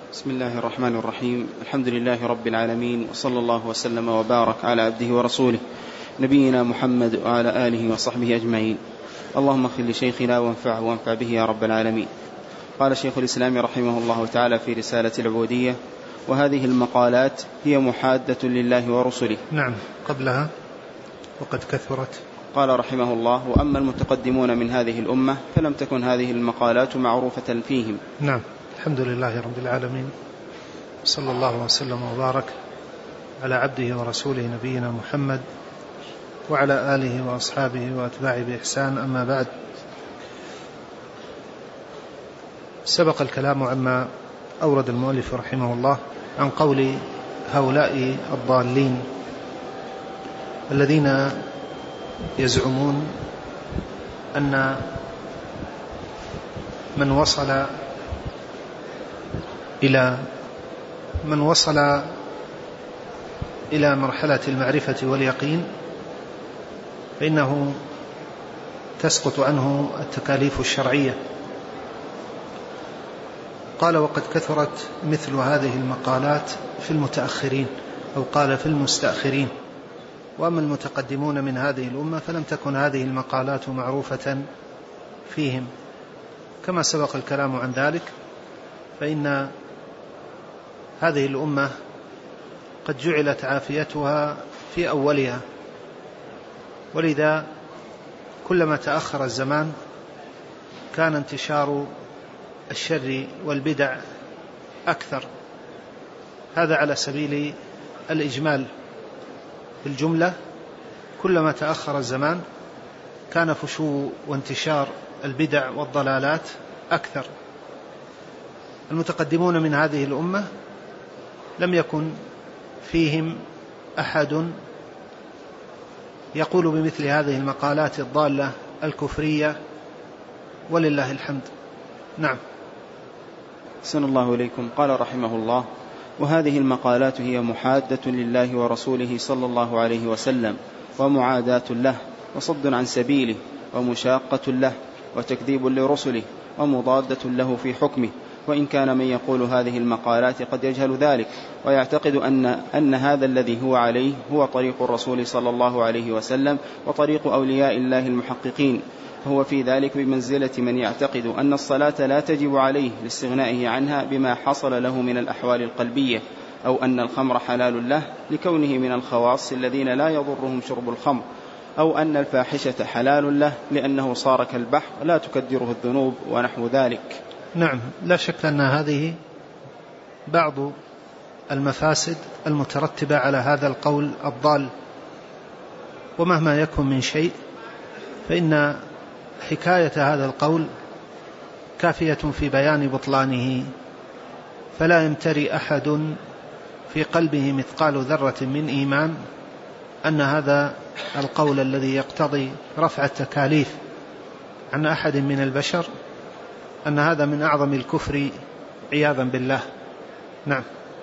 بسم الله الرحمن الرحيم. الحمد لله رب العالمين، وصلى الله وسلم وبارك على عبده ورسوله نبينا محمد وعلى آله وصحبه أجمعين. اللهم اغفر لشيخنا وانفعه وانفع به يا رب العالمين. قال شيخ الإسلام رحمه الله تعالى في رسالة العبودية: وهذه المقالات هي محادة لله ورسله. نعم، قبلها وقد كثرت. قال رحمه الله: وأما المتقدمون من هذه الأمة فلم تكن هذه المقالات معروفة فيهم. نعم، الحمد لله رب العالمين، صلى الله وسلم وبارك على عبده ورسوله نبينا محمد وعلى آله وأصحابه وأتباعه بإحسان. أما بعد، سبق الكلام عما أورد المؤلف رحمه الله عن قول هؤلاء الضالين الذين يزعمون أن من وصل إلى مرحلة المعرفة واليقين فإنه تسقط عنه التكاليف الشرعية. قال: وقد كثرت مثل هذه المقالات في المتأخرين، أو قال في المستأخرين. وأما المتقدمون من هذه الأمة فلم تكن هذه المقالات معروفة فيهم. كما سبق الكلام عن ذلك، فإن هذه الأمة قد جعلت عافيتها في أولها، ولذا كلما تأخر الزمان كان انتشار الشر والبدع أكثر. هذا على سبيل الإجمال. في الجملة، كلما تأخر الزمان كان فشو وانتشار البدع والضلالات أكثر. المتقدمون من هذه الأمة لم يكن فيهم أحد يقول بمثل هذه المقالات الضالة الكفرية، ولله الحمد. نعم. أحسن الله إليكم. قال رحمه الله: وهذه المقالات هي محادة لله ورسوله صلى الله عليه وسلم، ومعاداة له، وصد عن سبيله، ومشاقة له، وتكذيب لرسله، ومضادة له في حكمه. وإن كان من يقول هذه المقالات قد يجهل ذلك، ويعتقد أن هذا الذي هو عليه هو طريق الرسول صلى الله عليه وسلم وطريق أولياء الله المحققين، فهو في ذلك بمنزلة من يعتقد أن الصلاة لا تجب عليه لاستغنائه عنها بما حصل له من الأحوال القلبية، أو أن الخمر حلال له لكونه من الخواص الذين لا يضرهم شرب الخمر، أو أن الفاحشة حلال له لأنه صار كالبحر لا تكدره الذنوب، ونحو ذلك. نعم، لا شك أن هذه بعض المفاسد المترتبة على هذا القول الضال. ومهما يكن من شيء فإن حكاية هذا القول كافية في بيان بطلانه، فلا يمتري أحد في قلبه مثقال ذرة من إيمان أن هذا القول الذي يقتضي رفع التكاليف عن أحد من البشر أن هذا من أعظم الكفر عياذا بالله. نعم.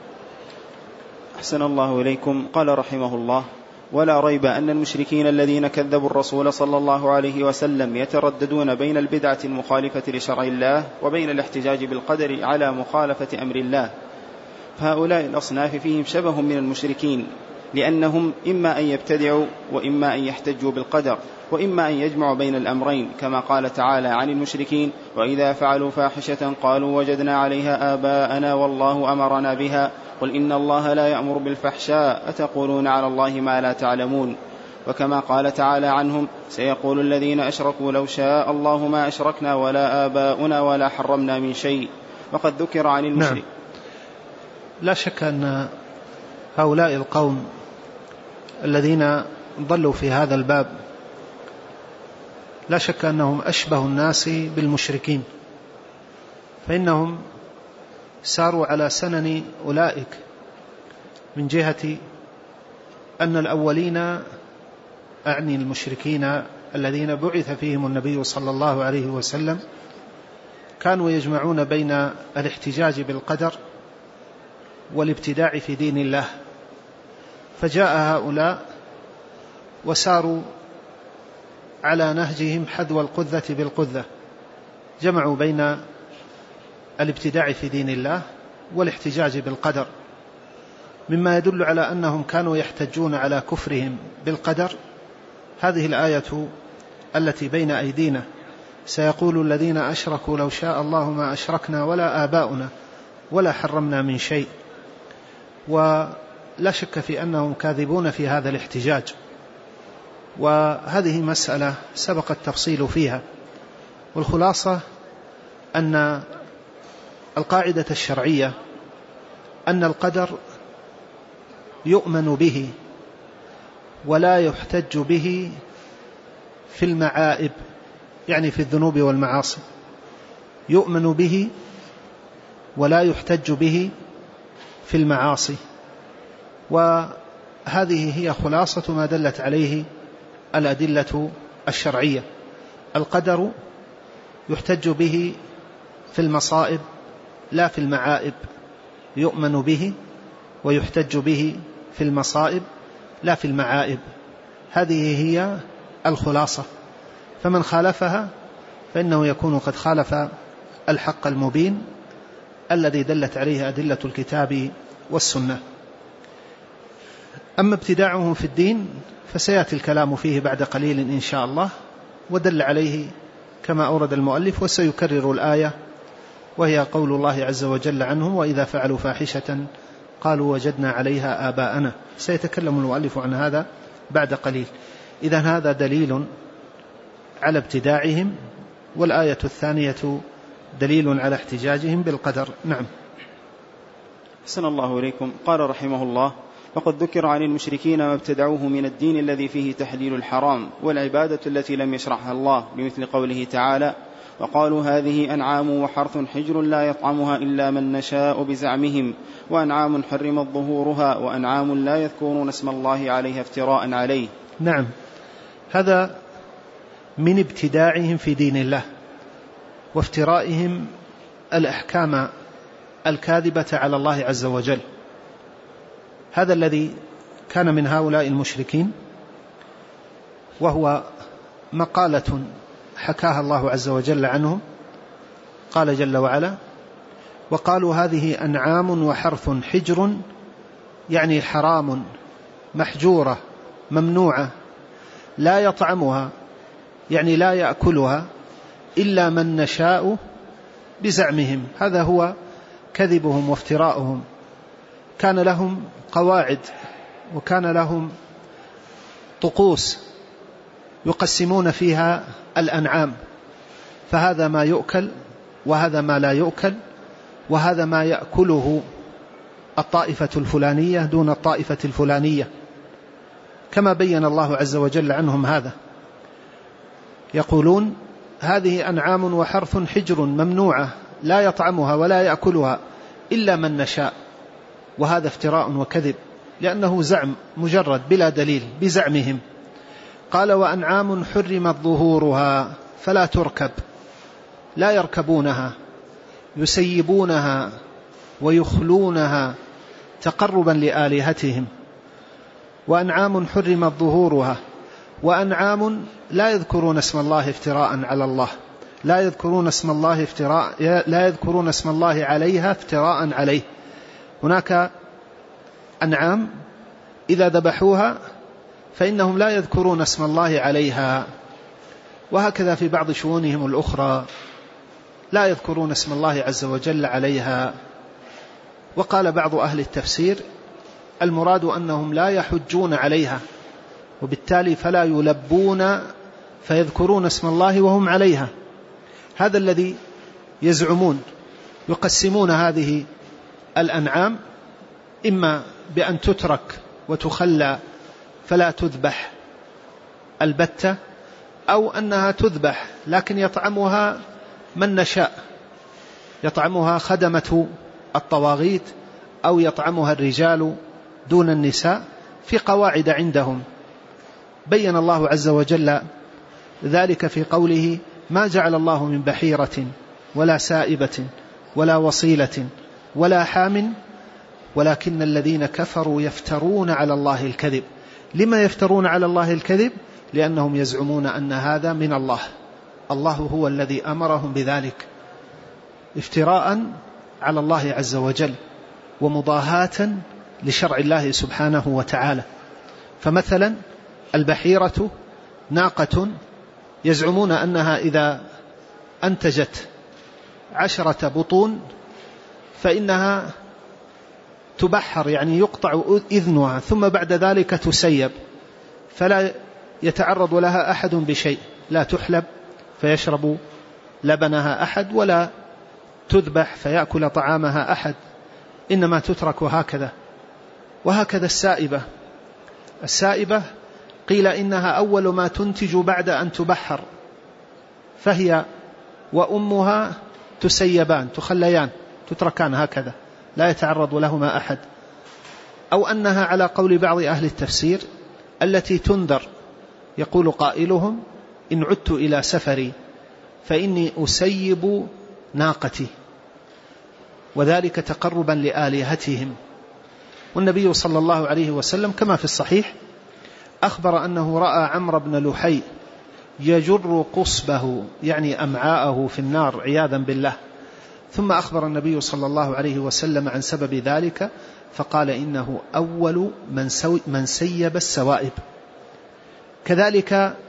أحسن الله إليكم. قال رحمه الله: ولا ريب أن المشركين الذين كذبوا الرسول صلى الله عليه وسلم يترددون بين البدعة المخالفة لشرع الله وبين الاحتجاج بالقدر على مخالفة أمر الله، فهؤلاء الأصناف فيهم شبه من المشركين، لأنهم إما أن يبتدعوا وإما أن يحتجوا بالقدر، وإما أن يجمعوا بين الأمرين، كما قال تعالى عن المشركين: وإذا فعلوا فاحشة قالوا وجدنا عليها آباءنا والله أمرنا بها قل إن الله لا يأمر بالفحشاء أتقولون على الله ما لا تعلمون. وكما قال تعالى عنهم: سيقول الذين أشركوا لو شاء الله ما أشركنا ولا آباؤنا ولا حرمنا من شيء. وقد ذكر عن المشرك. نعم. لا شك أن هؤلاء القوم الذين ضلوا في هذا الباب لا شك أنهم أشبه الناس بالمشركين، فإنهم ساروا على سنن أولئك من جهة أن الأولين، أعني المشركين الذين بعث فيهم النبي صلى الله عليه وسلم، كانوا يجمعون بين الاحتجاج بالقدر والابتداع في دين الله. فجاء هؤلاء وساروا على نهجهم حذو القذة بالقذة، جمعوا بين الابتداع في دين الله والاحتجاج بالقدر. مما يدل على أنهم كانوا يحتجون على كفرهم بالقدر هذه الآية التي بين أيدينا: سيقول الذين أشركوا لو شاء الله ما أشركنا ولا آباؤنا ولا حرمنا من شيء. ولا شك في أنهم كاذبون في هذا الاحتجاج، وهذه مسألة سبق التفصيل فيها. والخلاصة أن القاعدة الشرعية أن القدر يؤمن به ولا يحتج به في المعائب، يعني في الذنوب والمعاصي، يؤمن به ولا يحتج به في المعاصي. وهذه هي خلاصة ما دلت عليه الأدلة الشرعية. القدر يحتج به في المصائب لا في المعائب، يؤمن به ويحتج به في المصائب لا في المعائب. هذه هي الخلاصة، فمن خالفها فإنه يكون قد خالف الحق المبين الذي دلت عليه أدلة الكتاب والسنة. أما ابتداعهم في الدين فسيأتي الكلام فيه بعد قليل إن شاء الله، ودل عليه كما أورد المؤلف وسيكرر الآية، وهي قول الله عز وجل عنهم: وإذا فعلوا فاحشة قالوا وجدنا عليها آباءنا. سيتكلم المؤلف عن هذا بعد قليل. إذن هذا دليل على ابتداعهم، والآية الثانية دليل على احتجاجهم بالقدر. نعم. أحسن الله إليكم. قال رحمه الله: وقد ذكر عن المشركين ما ابتدعوه من الدين الذي فيه تحليل الحرام والعبادة التي لم يشرعها الله، بمثل قوله تعالى: وقالوا هذه أنعام وحرث حجر لا يطعمها إلا من نشاء بزعمهم، وأنعام حرمت ظهورها، وأنعام لا يذكرون اسم الله عليها افتراء عليه. نعم، هذا من ابتداعهم في دين الله وافترائهم الأحكام الكاذبة على الله عز وجل. هذا الذي كان من هؤلاء المشركين، وهو مقالة حكاها الله عز وجل عنهم. قال جل وعلا: وقالوا هذه أنعام وحرث حجر، يعني حرام محجورة ممنوعة، لا يطعمها يعني لا يأكلها إلا من نشاء بزعمهم. هذا هو كذبهم وافتراؤهم. كان لهم قواعد وكان لهم طقوس يقسمون فيها الأنعام، فهذا ما يؤكل وهذا ما لا يؤكل، وهذا ما يأكله الطائفة الفلانية دون الطائفة الفلانية، كما بين الله عز وجل عنهم هذا. يقولون هذه أنعام وحرث حجر ممنوعة لا يطعمها ولا يأكلها إلا من نشاء، وهذا افتراء وكذب، لأنه زعم مجرد بلا دليل بزعمهم. قال: وأنعام حرمت ظهورها فلا تركب، لا يركبونها، يسيبونها ويخلونها تقربا لآلهتهم. وأنعام حرمت ظهورها، وأنعام لا يذكرون اسم الله افتراء على الله، لا يذكرون اسم الله عليها افتراء عليه. هناك أنعام إذا ذبحوها فإنهم لا يذكرون اسم الله عليها، وهكذا في بعض شؤونهم الأخرى لا يذكرون اسم الله عز وجل عليها. وقال بعض أهل التفسير: المراد أنهم لا يحجون عليها، وبالتالي فلا يلبون فيذكرون اسم الله وهم عليها. هذا الذي يزعمون. يقسمون هذه الأنعام إما بأن تترك وتخلى فلا تذبح البتة، أو أنها تذبح لكن يطعمها من نشاء، يطعمها خدمة الطواغيت أو يطعمها الرجال دون النساء، في قواعد عندهم. بين الله عز وجل ذلك في قوله: ما جعل الله من بحيرة ولا سائبة ولا وصيلة ولا حام ولكن الذين كفروا يفترون على الله الكذب. لما يفترون على الله الكذب؟ لأنهم يزعمون أن هذا من الله، الله هو الذي أمرهم بذلك، افتراء على الله عز وجل ومضاهاة لشرع الله سبحانه وتعالى. فمثلا البحيرة ناقة يزعمون أنها إذا أنتجت 10 بطون فإنها تبحر، يعني يقطع إذنها ثم بعد ذلك تسيب، فلا يتعرض لها أحد بشيء، لا تحلب فيشرب لبنها أحد، ولا تذبح فيأكل طعامها أحد، إنما تترك هكذا. وهكذا السائبة قيل إنها أول ما تنتج بعد أن تبحر، فهي وأمها تسيبان تخليان تتركان هكذا لا يتعرض لهما أحد. أو أنها على قول بعض أهل التفسير التي تنذر، يقول قائلهم إن عدت إلى سفري فإني أسيب ناقتي، وذلك تقربا لآلهتهم. والنبي صلى الله عليه وسلم كما في الصحيح أخبر أنه رأى عمرو بن لحي يجر قصبه يعني أمعاءه في النار عياذا بالله، ثم أخبر النبي صلى الله عليه وسلم عن سبب ذلك فقال إنه أول من سيب السوائب. كذلك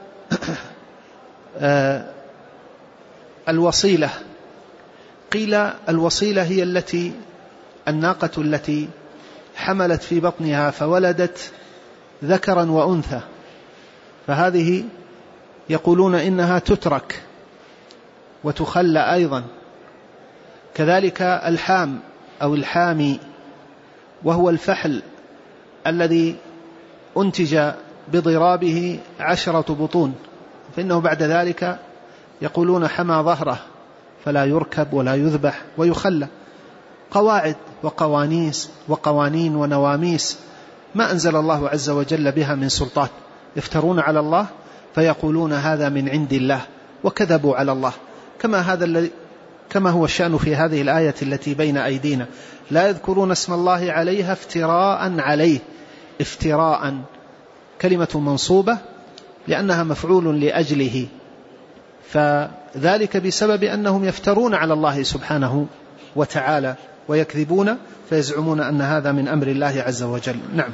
الوصيلة، قيل الوصيلة هي الناقة التي حملت في بطنها فولدت ذكرا وأنثى، فهذه يقولون إنها تترك وتخلى أيضا. كذلك الحام أو الحامي، وهو الفحل الذي أنتج بضرابه 10 بطون، فإنه بعد ذلك يقولون حمى ظهره فلا يركب ولا يذبح ويخلى. قواعد وقوانين ونواميس ما أنزل الله عز وجل بها من سلطان، يفترون على الله فيقولون هذا من عند الله وكذبوا على الله، كما هو الشأن في هذه الآية التي بين أيدينا، لا يذكرون اسم الله عليها افتراء عليه. افتراء كلمة منصوبة لأنها مفعول لأجله، فذلك بسبب أنهم يفترون على الله سبحانه وتعالى ويكذبون فيزعمون أن هذا من أمر الله عز وجل. نعم.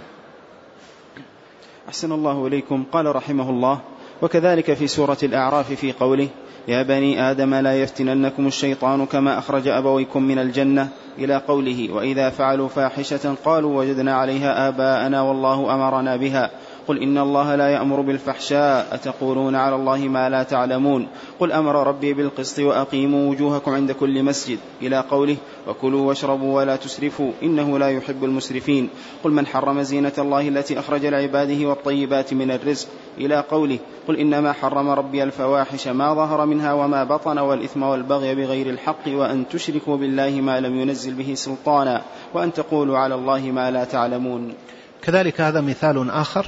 أحسن الله إليكم. قال رحمه الله: وكذلك في سورة الأعراف في قوله: يا بني آدم لا يفتننكم الشيطان كما أخرج أبويكم من الجنة، إلى قوله: وإذا فعلوا فاحشة قالوا وجدنا عليها آباءنا والله أمرنا بها. قل إن الله لا يأمر بالفحشاء أتقولون على الله ما لا تعلمون. قل أمر ربي بالقسط وأقيموا وجوهكم عند كل مسجد، إلى قوله: وكلوا واشربوا ولا تسرفوا إنه لا يحب المسرفين. قل من حرم زينة الله التي أخرج لعباده والطيبات من الرزق، إلى قوله: قل إنما حرم ربي الفواحش ما ظهر منها وما بطن والإثم والبغي بغير الحق وأن تشركوا بالله ما لم ينزل به سلطانا وأن تقولوا على الله ما لا تعلمون. كذلك هذا مثال آخر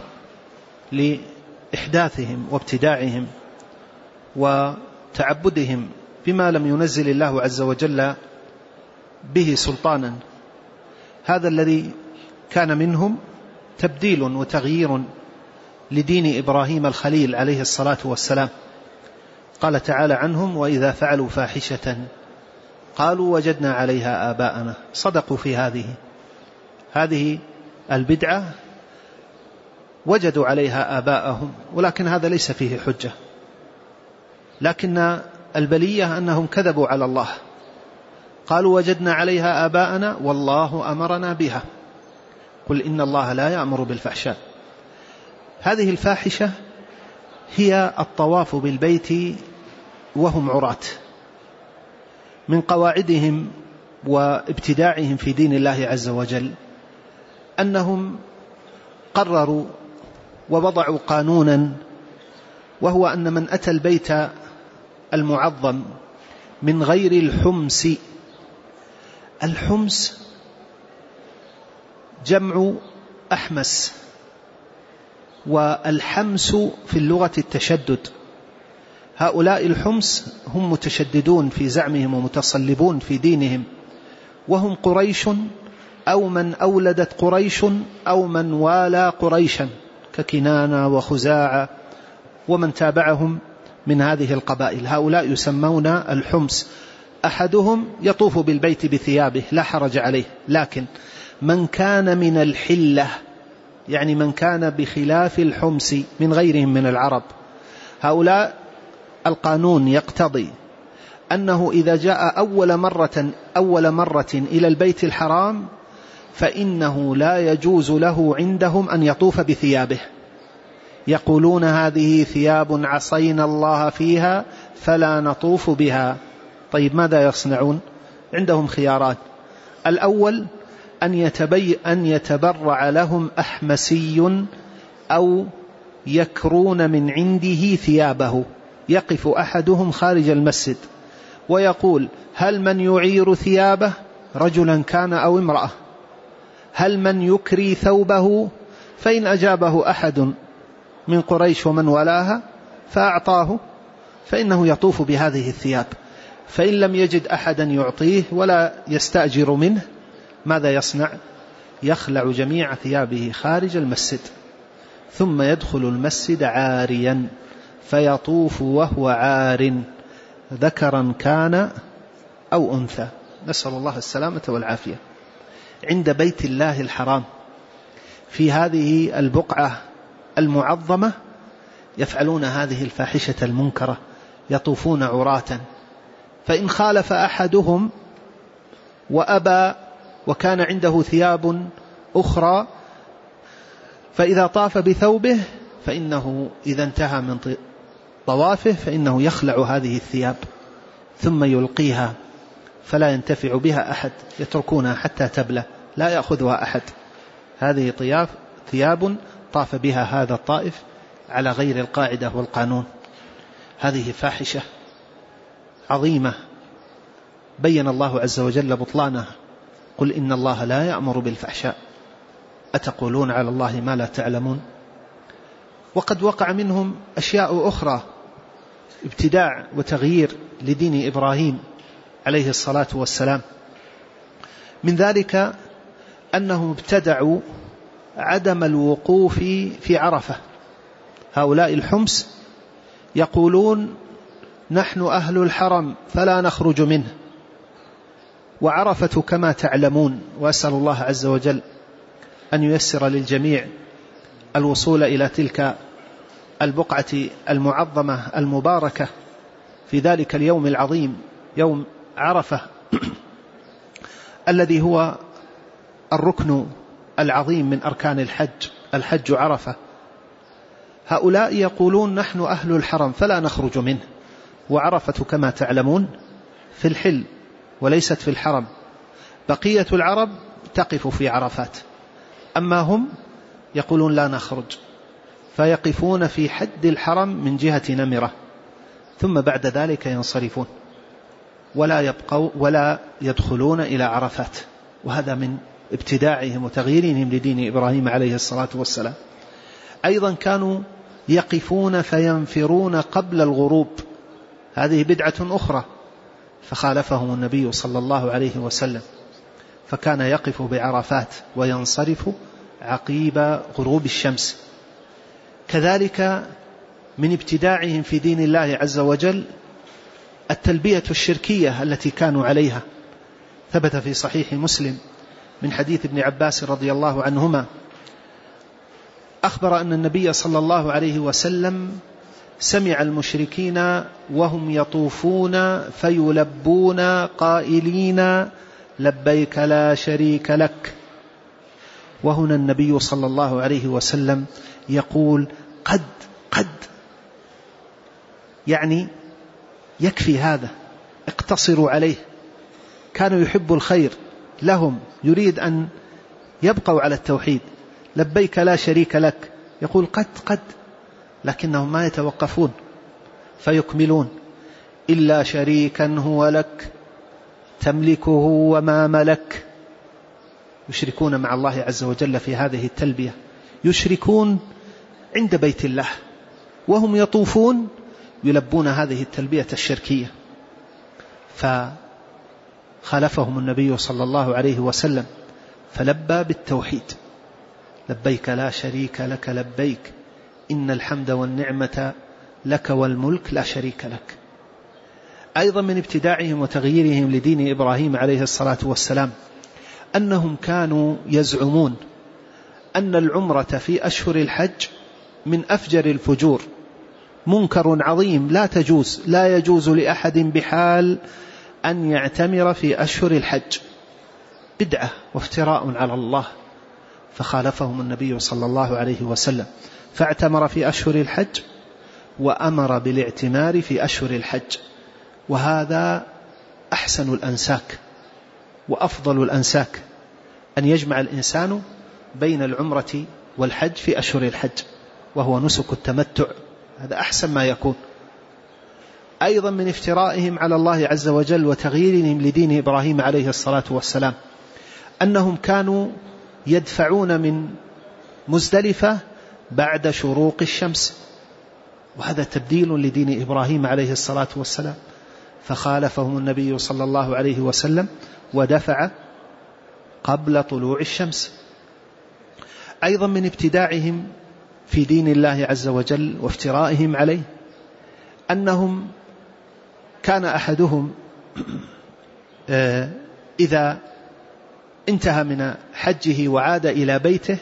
لإحداثهم وابتداعهم وتعبدهم بما لم ينزل الله عز وجل به سلطانا. هذا الذي كان منهم تبديل وتغيير لدين إبراهيم الخليل عليه الصلاة والسلام. قال تعالى عنهم: وإذا فعلوا فاحشة قالوا وجدنا عليها آباءنا. صدقوا في هذه البدعة، وجدوا عليها آباءهم، ولكن هذا ليس فيه حجة، لكن البلية أنهم كذبوا على الله، قالوا وجدنا عليها آباءنا والله أمرنا بها. قل إن الله لا يأمر بالفحشاء. هذه الفاحشة هي الطواف بالبيت وهم عراة. من قواعدهم وابتداعهم في دين الله عز وجل أنهم قرروا ووضعوا قانونا، وهو أن من أتى البيت المعظم من غير الحمس، الحمس جمع أحمس، والحمس في اللغة التشدد. هؤلاء الحمس هم متشددون في زعمهم ومتصلبون في دينهم، وهم قريش أو من أولدت قريش أو من والى قريشا ككنانة وخزاعة ومن تابعهم من هذه القبائل. هؤلاء يسمون الحمس. أحدهم يطوف بالبيت بثيابه لا حرج عليه، لكن من كان من الحلة، يعني من كان بخلاف الحمس من غيرهم من العرب، هؤلاء القانون يقتضي أنه إذا جاء أول مرة إلى البيت الحرام فإنه لا يجوز له عندهم أن يطوف بثيابه، يقولون هذه ثياب عصينا الله فيها فلا نطوف بها. طيب ماذا يصنعون؟ عندهم خيارات. الأول أن يتبرع لهم أحمسي أو يكرون من عنده ثيابه، يقف أحدهم خارج المسجد ويقول: هل من يعير ثيابه رجلا كان أو امرأة؟ هل من يكري ثوبه؟ فإن أجابه أحد من قريش ومن ولاها فأعطاه فإنه يطوف بهذه الثياب. فإن لم يجد أحدا يعطيه ولا يستأجر منه ماذا يصنع؟ يخلع جميع ثيابه خارج المسجد ثم يدخل المسجد عاريا فيطوف وهو عار ذكرا كان أو أنثى، نسأل الله السلامة والعافية. عند بيت الله الحرام في هذه البقعة المعظمة يفعلون هذه الفاحشة المنكرة، يطوفون عراة. فإن خالف أحدهم وأبى وكان عنده ثياب أخرى فإذا طاف بثوبه فإنه إذا انتهى من طوافه فإنه يخلع هذه الثياب ثم يلقيها فلا ينتفع بها أحد، يتركونها حتى تبلى لا يأخذها أحد. هذه ثياب طاف بها هذا الطائف على غير القاعدة والقانون. هذه فاحشة عظيمة بين الله عز وجل بطلانها: قل إن الله لا يأمر بالفحشاء أتقولون على الله ما لا تعلمون. وقد وقع منهم أشياء أخرى، ابتداع وتغيير لدين إبراهيم عليه الصلاة والسلام. من ذلك أنهم ابتدعوا عدم الوقوف في عرفة. هؤلاء الحمس يقولون نحن أهل الحرم فلا نخرج منه، وعرفة كما تعلمون، وأسأل الله عز وجل أن ييسر للجميع الوصول إلى تلك البقعة المعظمة المباركة في ذلك اليوم العظيم يوم عرفة الذي هو الركن العظيم من أركان الحج عرفة. هؤلاء يقولون نحن أهل الحرم فلا نخرج منه، وعرفة كما تعلمون في الحل وليست في الحرم. بقية العرب تقف في عرفات، أما هم يقولون لا نخرج، فيقفون في حد الحرم من جهة نمرة ثم بعد ذلك ينصرفون ولا يدخلون إلى عرفات. وهذا من ابتداعهم وتغييرهم لدين إبراهيم عليه الصلاة والسلام. أيضا كانوا يقفون فينفرون قبل الغروب، هذه بدعة أخرى، فخالفهم النبي صلى الله عليه وسلم فكان يقف بعرفات وينصرف عقيب غروب الشمس. كذلك من ابتداعهم في دين الله عز وجل التلبية الشركية التي كانوا عليها. ثبت في صحيح مسلم من حديث ابن عباس رضي الله عنهما أخبر أن النبي صلى الله عليه وسلم سمع المشركين وهم يطوفون فيلبون قائلين لبيك لا شريك لك. وهنا النبي صلى الله عليه وسلم يقول قد يعني يكفي هذا، اقتصروا عليه. كانوا يحب الخير لهم، يريد أن يبقوا على التوحيد. لبيك لا شريك لك، يقول قد، لكنهم ما يتوقفون فيكملون: إلا شريكا هو لك تملكه وما ملك. يشركون مع الله عز وجل في هذه التلبية، يشركون عند بيت الله وهم يطوفون يلبون هذه التلبية الشركية. فخالفهم النبي صلى الله عليه وسلم فلبى بالتوحيد: لبيك لا شريك لك لبيك إن الحمد والنعمة لك والملك لا شريك لك. أيضا من ابتداعهم وتغييرهم لدين إبراهيم عليه الصلاة والسلام أنهم كانوا يزعمون أن العمرة في أشهر الحج من أفجر الفجور، منكر عظيم لا تجوز، لا يجوز لأحد بحال أن يعتمر في أشهر الحج، بدعة وافتراء على الله. فخالفهم النبي صلى الله عليه وسلم فاعتمر في أشهر الحج وأمر بالاعتمار في أشهر الحج، وهذا أحسن الأنساك وأفضل الأنساك، أن يجمع الإنسان بين العمرة والحج في أشهر الحج، وهو نسك التمتع، هذا أحسن ما يكون. أيضا من افترائهم على الله عز وجل وتغييرهم لدين إبراهيم عليه الصلاة والسلام أنهم كانوا يدفعون من مزدلفة بعد شروق الشمس، وهذا تبديل لدين إبراهيم عليه الصلاة والسلام، فخالفهم النبي صلى الله عليه وسلم ودفع قبل طلوع الشمس. أيضا من ابتداعهم في دين الله عز وجل وافترائهم عليه أنهم كان أحدهم إذا انتهى من حجه وعاد إلى بيته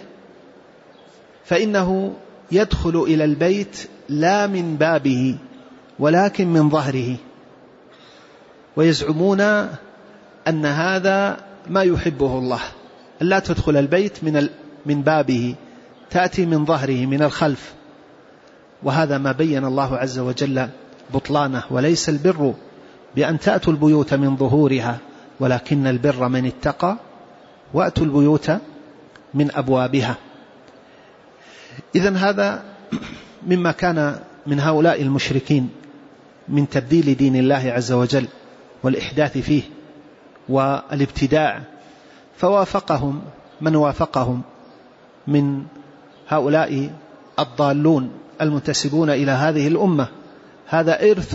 فإنه يدخل إلى البيت لا من بابه ولكن من ظهره، ويزعمون أن هذا ما يحبه الله، لا تدخل البيت من بابه، تأتي من ظهره من الخلف، وهذا ما بين الله عز وجل بطلانه. وليس البر بأن تأتوا البيوت من ظهورها ولكن البر من اتقى وأتوا البيوت من أبوابها. إذن هذا مما كان من هؤلاء المشركين من تبديل دين الله عز وجل والإحداث فيه والابتداع، فوافقهم من وافقهم من هؤلاء الضالون المنتسبون إلى هذه الأمة. هذا إرث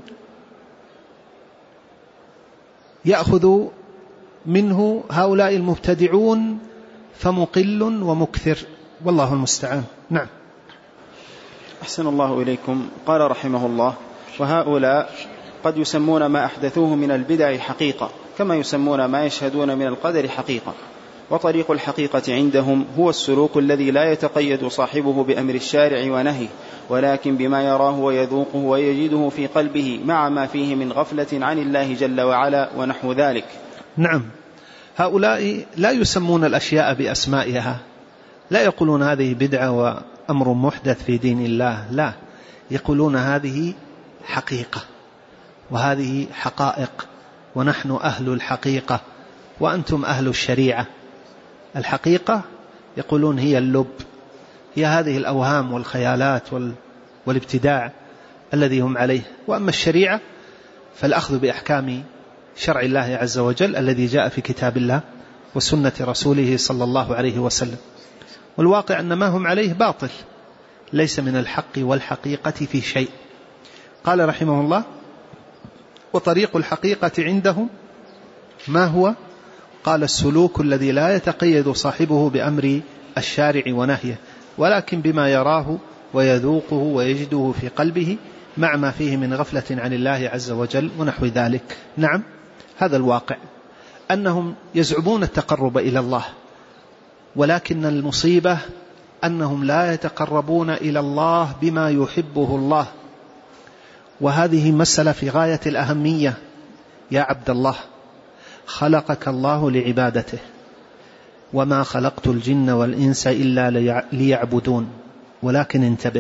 يأخذ منه هؤلاء المبتدعون فمقل ومكثر، والله المستعان. نعم. أحسن الله إليكم. قال رحمه الله: وهؤلاء قد يسمون ما أحدثوه من البدع حقيقة، كما يسمون ما يشهدون من القدر حقيقة. وطريق الحقيقة عندهم هو السلوك الذي لا يتقيد صاحبه بأمر الشارع ونهيه، ولكن بما يراه ويذوقه ويجده في قلبه مع ما فيه من غفلة عن الله جل وعلا ونحو ذلك. نعم، هؤلاء لا يسمون الأشياء بأسمائها، لا يقولون هذه بدعة وأمر محدث في دين الله، لا، يقولون هذه حقيقة وهذه حقائق، ونحن أهل الحقيقة وأنتم أهل الشريعة. الحقيقة يقولون هي اللب، هي هذه الأوهام والخيالات والابتداع الذي هم عليه، وأما الشريعة فالأخذ بأحكام شرع الله عز وجل الذي جاء في كتاب الله وسنة رسوله صلى الله عليه وسلم. والواقع أن ما هم عليه باطل، ليس من الحق والحقيقة في شيء. قال رحمه الله: وطريق الحقيقة عندهم ما هو؟ قال: السلوك الذي لا يتقيد صاحبه بأمر الشارع ونهيه، ولكن بما يراه ويذوقه ويجده في قلبه مع ما فيه من غفلة عن الله عز وجل ونحو ذلك. نعم، هذا الواقع، أنهم يزعمون التقرب إلى الله، ولكن المصيبة أنهم لا يتقربون إلى الله بما يحبه الله، وهذه مسألة في غاية الأهمية. يا عبد الله، خلقك الله لعبادته، وما خلقت الجن والإنس إلا ليعبدون. ولكن انتبه،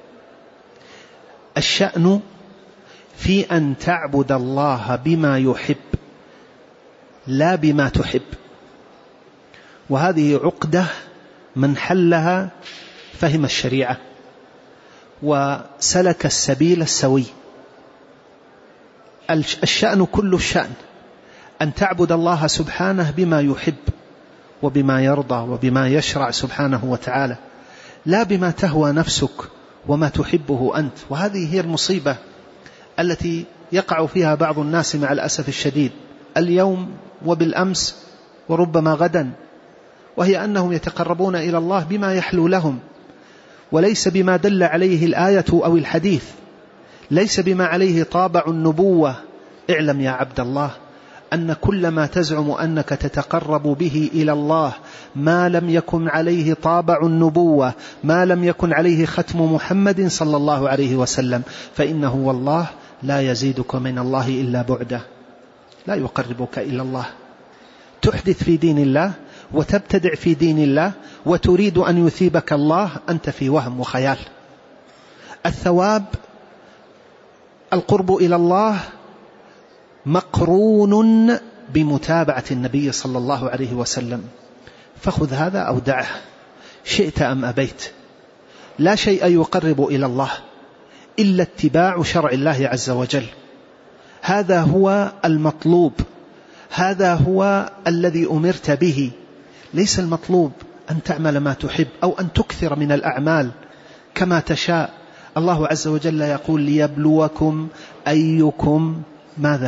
الشأن في أن تعبد الله بما يحب لا بما تحب، وهذه عقدة من حلها فهم الشريعة وسلك السبيل السوي. الشأن كل الشأن أن تعبد الله سبحانه بما يحب وبما يرضى وبما يشرع سبحانه وتعالى، لا بما تهوى نفسك وما تحبه أنت. وهذه هي المصيبة التي يقع فيها بعض الناس مع الأسف الشديد اليوم وبالأمس وربما غدا، وهي أنهم يتقربون إلى الله بما يحلو لهم، وليس بما دل عليه الآية أو الحديث، ليس بما عليه طابع النبوة اعلم يا عبد الله أن كل ما تزعم أنك تتقرب به إلى الله ما لم يكن عليه طابع النبوة، ما لم يكن عليه ختم محمد صلى الله عليه وسلم، فإنه والله لا يزيدك من الله إلا بعده، لا يقربك إلى الله. تحدث في دين الله وتبتدع في دين الله وتريد أن يثيبك الله، أنت في وهم وخيال. الثواب القرب إلى الله مقرون بمتابعة النبي صلى الله عليه وسلم، فخذ هذا أو دعه شئت أم أبيت. لا شيء يقرب إلى الله إلا اتباع شرع الله عز وجل، هذا هو المطلوب، هذا هو الذي أمرت به. ليس المطلوب أن تعمل ما تحب أو أن تكثر من الأعمال كما تشاء. الله عز وجل يقول ليبلوكم أيكم ماذا؟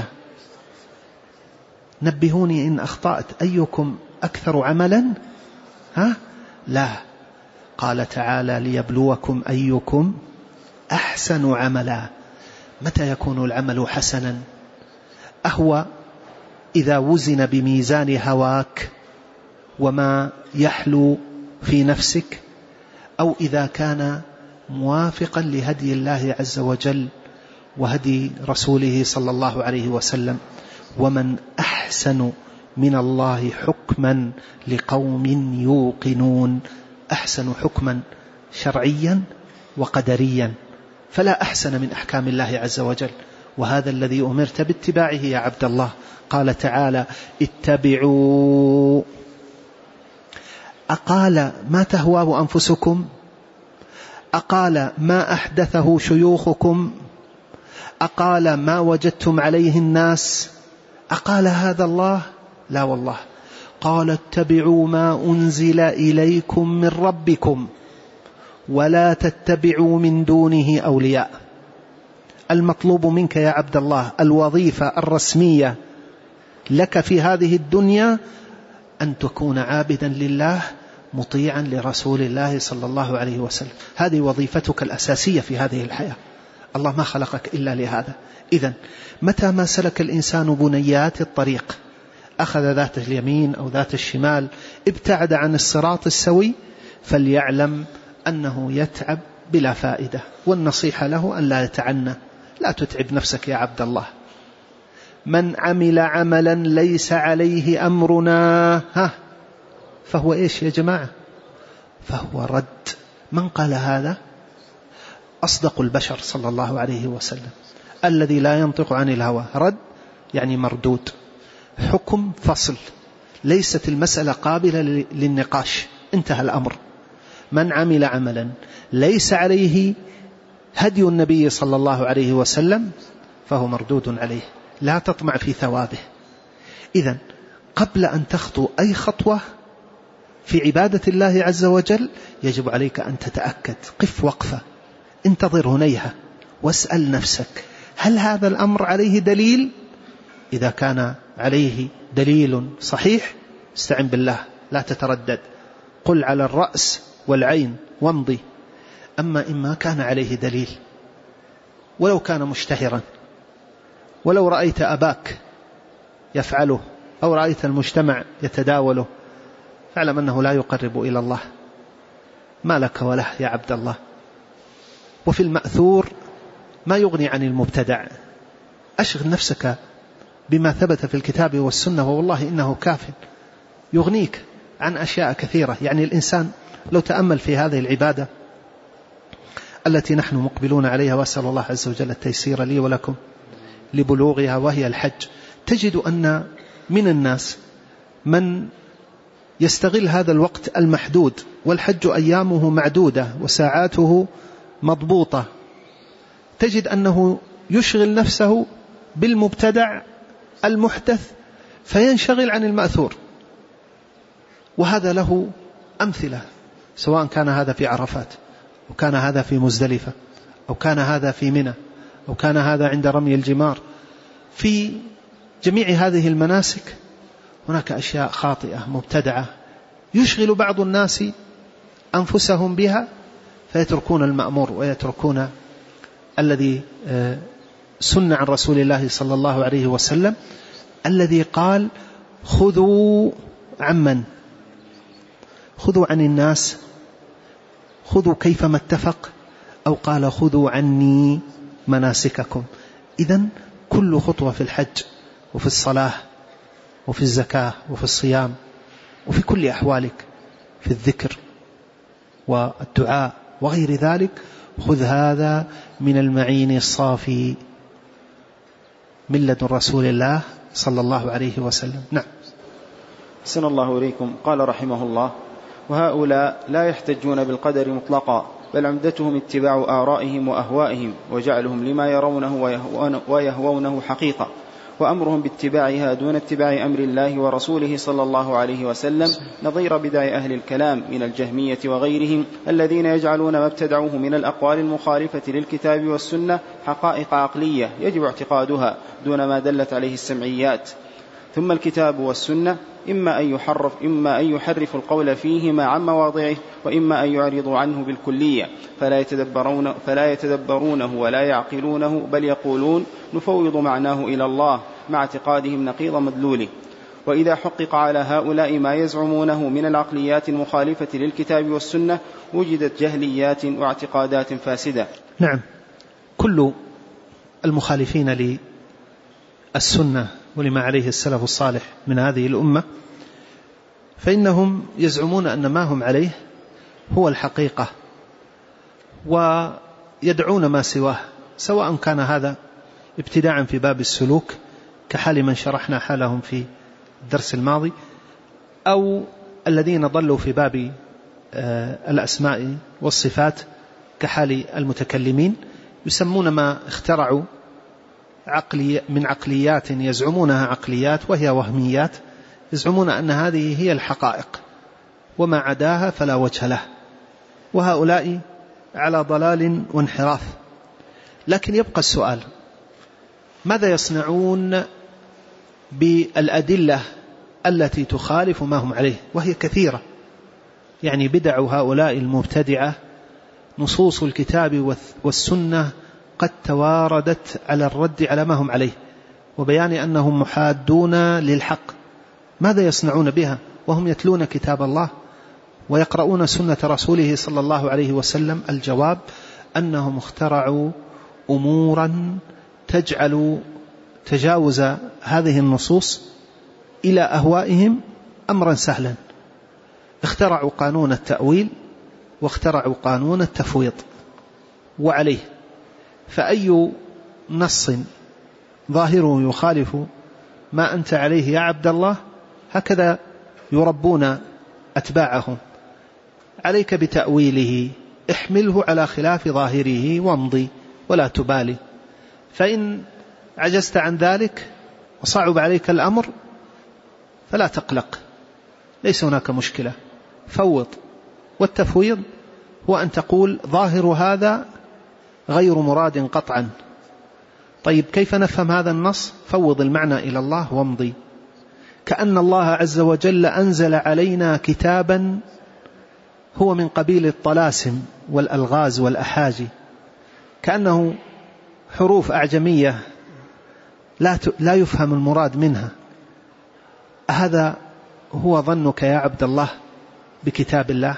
نبهوني إن أخطأت، أيكم أكثر عملا؟ لا، قال تعالى ليبلوكم أيكم أحسن عملا. متى يكون العمل حسنا؟ أهو إذا وزن بميزان هواك وما يحلو في نفسك، أو إذا كان موافقا لهدي الله عز وجل وهدي رسوله صلى الله عليه وسلم. ومن أحسن من الله حكما لقوم يوقنون. أحسن حكما شرعيا وقدريا، فلا أحسن من أحكام الله عز وجل، وهذا الذي أمرت باتباعه يا عبد الله. قال تعالى اتبعوا. أقال ما تهواه أنفسكم؟ أقال ما أحدثه شيوخكم؟ أقال ما وجدتم عليه الناس؟ أقال هذا الله؟ لا والله، قال اتبعوا ما أنزل إليكم من ربكم ولا تتبعوا من دونه أولياء. المطلوب منك يا عبد الله، الوظيفة الرسمية لك في هذه الدنيا أن تكون عابدا لله مطيعا لرسول الله صلى الله عليه وسلم. هذه وظيفتك الأساسية في هذه الحياة. الله ما خلقك إلا لهذا. إذن متى ما سلك الإنسان بنيات الطريق، أخذ ذات اليمين أو ذات الشمال، ابتعد عن الصراط السوي، فليعلم أنه يتعب بلا فائدة. والنصيحة له أن لا يتعنى، لا تتعب نفسك يا عبد الله. من عمل عملا ليس عليه أمرنا فهو إيش يا جماعة؟ فهو رد. من قال هذا؟ أصدق البشر صلى الله عليه وسلم، الذي لا ينطق عن الهوى. رد يعني مردود، حكم فصل، ليست المسألة قابلة للنقاش، انتهى الأمر. من عمل عملا ليس عليه هدي النبي صلى الله عليه وسلم فهو مردود عليه، لا تطمع في ثوابه. إذن قبل أن تخطو أي خطوة في عبادة الله عز وجل يجب عليك أن تتأكد، قف وقفة، انتظر هنيها، واسأل نفسك هل هذا الأمر عليه دليل؟ إذا كان عليه دليل صحيح استعن بالله، لا تتردد، قل على الرأس والعين وامضي. أما إما كان عليه دليل ولو كان مشتهرا، ولو رأيت أباك يفعله أو رأيت المجتمع يتداوله، فاعلم أنه لا يقرب إلى الله، ما لك وله يا عبد الله. وفي المأثور ما يغني عن المبتدع. أشغل نفسك بما ثبت في الكتاب والسنة، والله إنه كاف يغنيك عن أشياء كثيرة. يعني الإنسان لو تأمل في هذه العبادة التي نحن مقبلون عليها، وأسأل الله عز وجل التيسير لي ولكم لبلوغها، وهي الحج، تجد أن من الناس من يستغل هذا الوقت المحدود، والحج أيامه معدودة وساعاته مضبوطة، تجد أنه يشغل نفسه بالمبتدع المحدث فينشغل عن المأثور. وهذا له أمثلة، سواء كان هذا في عرفات، أو كان هذا في مزدلفة، أو كان هذا في منى، أو كان هذا عند رمي الجمار. في جميع هذه المناسك هناك أشياء خاطئة مبتدعة يشغل بعض الناس أنفسهم بها، فيتركون المأمور ويتركون الذي سنة عن رسول الله صلى الله عليه وسلم الذي قال خذوا عمن خذوا عن الناس، خذوا كيفما اتفق، أو قال خذوا عني مناسككم. إذن كل خطوة في الحج وفي الصلاة وفي الزكاة وفي الصيام وفي كل أحوالك، في الذكر والدعاء وغير ذلك، خذ هذا من المعين الصافي من لدن رسول الله صلى الله عليه وسلم. نعم. أحسن الله إليكم. قال رحمه الله: وهؤلاء لا يحتجون بالقدر مطلقا، بل عمدتهم اتباع آرائهم وأهوائهم، وجعلهم لما يرونه ويهوونه حقيقة، وأمرهم باتباعها دون اتباع أمر الله ورسوله صلى الله عليه وسلم، نظير بدع أهل الكلام من الجهمية وغيرهم، الذين يجعلون ما ابتدعوه من الأقوال المخالفة للكتاب والسنة حقائق عقلية يجب اعتقادها دون ما دلت عليه السمعيات. ثم الكتاب والسنة إما أن يحرف القول فيهما عن مواضعه، وإما أن يعرضوا عنه بالكلية فلا يتدبرونه ولا يعقلونه، بل يقولون نفوض معناه إلى الله مع اعتقادهم نقيض مدلوله. وإذا حقق على هؤلاء ما يزعمونه من العقليات المخالفة للكتاب والسنة وجدت جهليات واعتقادات فاسدة. نعم، كل المخالفين للسنة ولما عليه السلف الصالح من هذه الأمة فإنهم يزعمون أن ما هم عليه هو الحقيقة، ويدعون ما سواه، سواء كان هذا ابتداعا في باب السلوك كحال من شرحنا حالهم في الدرس الماضي، أو الذين ضلوا في باب الأسماء والصفات كحال المتكلمين، يسمون ما اخترعوا من عقليات يزعمونها عقليات وهي وهميات، يزعمون أن هذه هي الحقائق وما عداها فلا وجه له، وهؤلاء على ضلال وانحراف. لكن يبقى السؤال: ماذا يصنعون بالأدلة التي تخالف ما هم عليه؟ وهي كثيرة، يعني بدع هؤلاء المبتدعة نصوص الكتاب والسنة قد تواردت على الرد على ما هم عليه وبيان أنهم محادون للحق. ماذا يصنعون بها وهم يتلون كتاب الله ويقرؤون سنة رسوله صلى الله عليه وسلم؟ الجواب أنهم اخترعوا أمورا تجعل تجاوز هذه النصوص إلى أهوائهم أمرا سهلا. اخترعوا قانون التأويل واخترعوا قانون التفويض، وعليه فأي نص ظاهره يخالف ما أنت عليه يا عبد الله، هكذا يربون أتباعهم: عليك بتأويله، احمله على خلاف ظاهره وامضي ولا تبالي، فإن عجزت عن ذلك وصعب عليك الأمر فلا تقلق، ليس هناك مشكلة، فوض. والتفويض هو أن تقول ظاهر هذا غير مراد قطعا. طيب كيف نفهم هذا النص؟ فوض المعنى إلى الله وامضي. كأن الله عز وجل أنزل علينا كتابا هو من قبيل الطلاسم والألغاز والأحاجي، كأنه حروف أعجمية لا يفهم المراد منها. هذا هو ظنك يا عبد الله بكتاب الله؟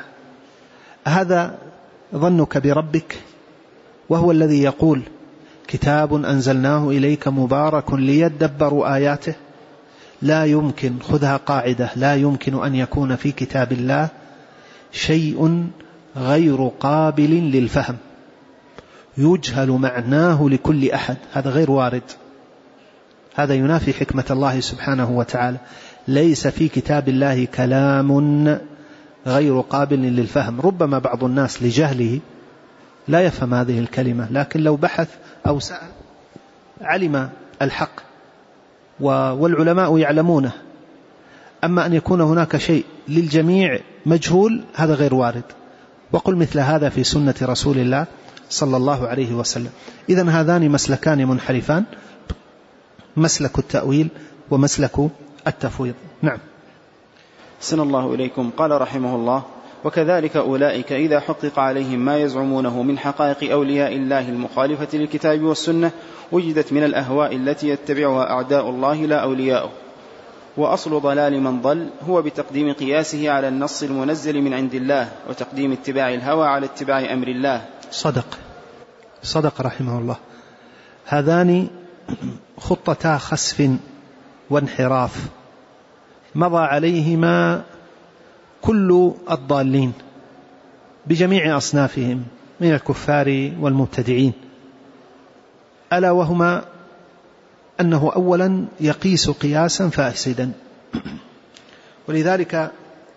هذا ظنك بربك؟ وهو الذي يقول كتاب أنزلناه إليك مبارك ليدبروا آياته. لا يمكن، خذها قاعدة، لا يمكن أن يكون في كتاب الله شيء غير قابل للفهم يجهل معناه لكل أحد، هذا غير وارد، هذا ينافي حكمة الله سبحانه وتعالى. ليس في كتاب الله كلام غير قابل للفهم. ربما بعض الناس لجهله لا يفهم هذه الكلمة، لكن لو بحث أو سأل علم الحق، والعلماء يعلمونه. أما أن يكون هناك شيء للجميع مجهول هذا غير وارد. وقل مثل هذا في سنة رسول الله صلى الله عليه وسلم. إذن هذان مسلكان منحرفان، مسلك التأويل ومسلك التفويض. نعم. أحسن الله إليكم. قال رحمه الله: وكذلك أولئك إذا حقق عليهم ما يزعمونه من حقائق أولياء الله المخالفة للكتاب والسنة وجدت من الأهواء التي يتبعها أعداء الله لا أولياؤه. وأصل ضلال من ضل هو بتقديم قياسه على النص المنزل من عند الله وتقديم اتباع الهوى على اتباع أمر الله. صدق رحمه الله. هذان خطتا خسف وانحراف مضى عليهما كل الضالين بجميع أصنافهم من الكفار والمبتدعين، ألا وهما أنه أولا يقيس قياسا فاسدا، ولذلك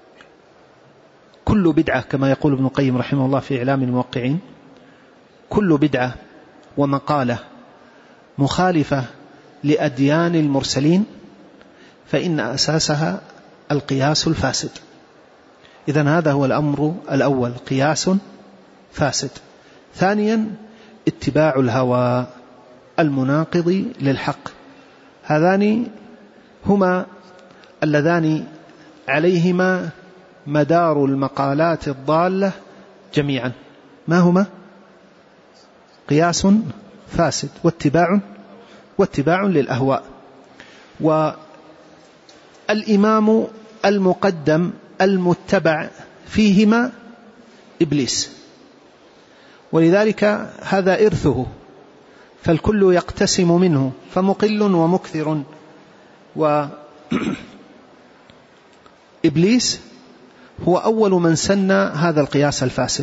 كل بدعة كما يقول ابن القيم رحمه الله في إعلام الموقعين، كل بدعة ومقالة مخالفة لأديان المرسلين فإن أساسها القياس الفاسد. إذن هذا هو الأمر الأول، قياس فاسد. ثانيا اتباع الهوى المناقض للحق. هذان هما اللذان عليهما مدار المقالات الضالة جميعا. ما هما؟ قياس فاسد واتباع للأهواء. والإمام المقدم المتبع فيهما إبليس، ولذلك هذا إرثه، فالكل يقتسم منه، فمقل ومكثر. وإبليس هو أول من سن هذا القياس الفاسد،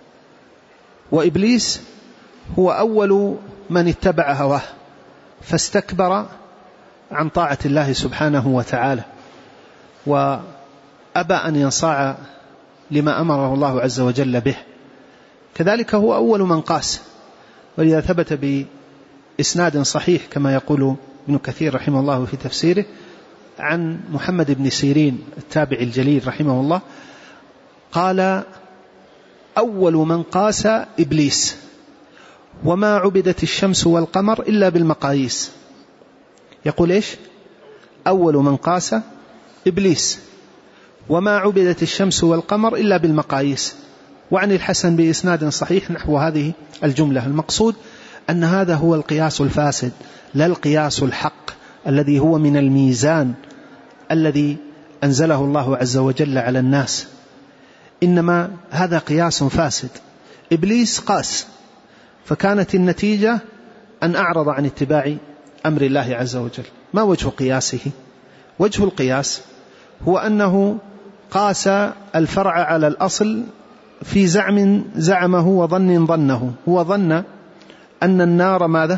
وإبليس هو أول من اتبع هواه فاستكبر عن طاعة الله سبحانه وتعالى وأبى أن ينصاع لما أمره الله عز وجل به. كذلك هو أول من قاس، ولذا ثبت بإسناد صحيح كما يقول ابن كثير رحمه الله في تفسيره عن محمد بن سيرين التابع الجليل رحمه الله قال: أول من قاس إبليس، وما عبدت الشمس والقمر إلا بالمقاييس. يقول إيش؟ أول من قاس إبليس، وما عبدت الشمس والقمر إلا بالمقاييس. وعن الحسن بإسناد صحيح نحو هذه الجملة. المقصود أن هذا هو القياس الفاسد، لا القياس الحق الذي هو من الميزان الذي أنزله الله عز وجل على الناس، إنما هذا قياس فاسد. إبليس قاس، فكانت النتيجة أن أعرض عن اتباع أمر الله عز وجل. ما وجه قياسه؟ وجه القياس هو أنه قاس الفرع على الأصل في زعمه وظن ظنه. هو ظن أن النار ماذا؟